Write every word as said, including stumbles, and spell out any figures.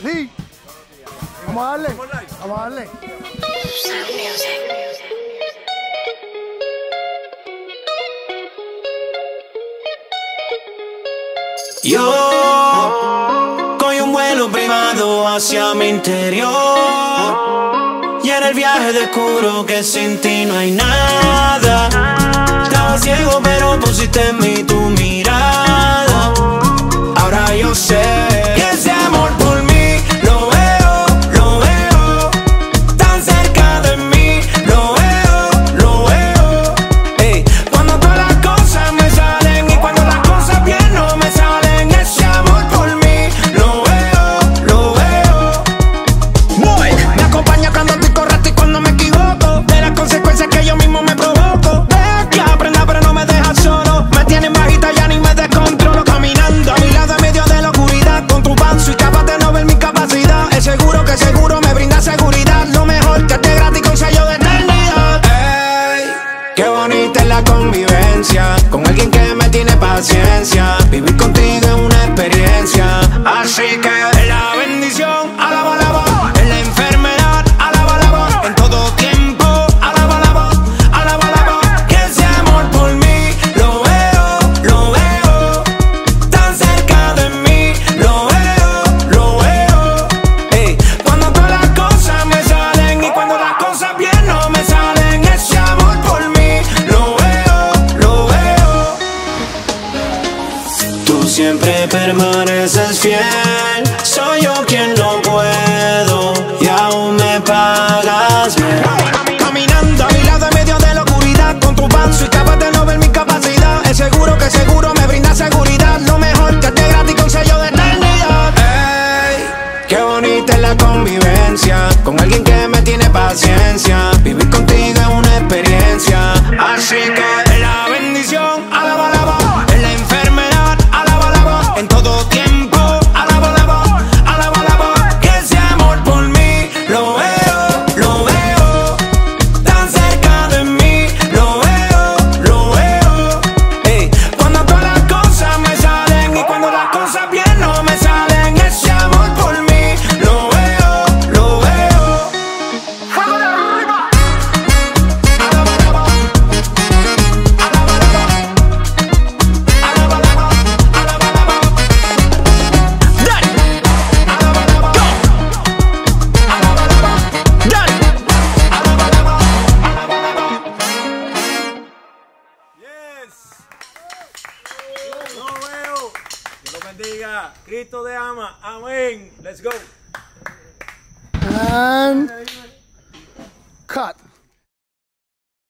Sí. Vamos a darle. Vamos a darle. Yo cogí un vuelo privado hacia mi interior y en el viaje descubro que sin ti no hay nada. Estaba ciego pero pusiste en mí tu mirada. Ahora yo sé que ese amor por mí lo veo, lo veo tan cerca de mí, lo veo, lo veo. Ey, cuando todas las cosas me salen y cuando las cosas bien no me salen, ese amor por mí lo veo, lo veo. Boy, me acompaña cuando estoy correcto y cuando me equivoco, de las consecuencias que yo mismo me provoco. Deja que aprenda pero no me deja solo, me tienen bajita ya ni me descontrolo. Caminando a mi lado en medio de la oscuridad, con tu pan soy capaz de no ver mi capacidad. Es seguro que seguro me brinda seguridad, lo mejor que te gratis con sello de eternidad. Ey, qué bonita es la convivencia con alguien que me tiene paciencia. Vivir contigo es una experiencia, así que es la bendición, alaba la voz. En la enfermedad, alaba la voz. En todo tiempo, alaba la voz, alaba la voz. Que ese amor por mí lo veo, lo veo tan cerca de mí, lo veo, lo veo. Ey, cuando todas las cosas me salen y cuando las cosas bien no me salen, ese amor por mí lo veo, lo veo. Tú siempre permaneces fiel, soy yo quien no puedo y aún me pagas bien. Caminando a mi lado en medio de la oscuridad, con tu pan soy capaz de no ver mi capacidad. Es seguro que seguro me brinda seguridad, lo mejor que te gratis con sello de eternidad. Ey, qué bonita es la convivencia con alguien que me tiene paciencia. Vivir contigo es una experiencia, así que es la bendición, alaba la voz. En la enfermedad, alaba la voz. En todo tiempo, alaba la voz, alaba la voz. Que ese amor por mí lo veo, lo veo tan cerca de mí, lo veo, lo veo. Ey, cuando todas las cosas me salen y cuando las cosas bien no me salen, ese amor por mí lo veo, lo veo. Fuego de arriba. Alaba la voz, alaba la voz, alaba la voz, alaba la voz. Dale, alaba la voz, alaba la voz, dale, alaba la voz, alaba la voz. Yes. Lo veo. Dios lo bendiga. Cristo te ama. Amén. Let's go. And cut.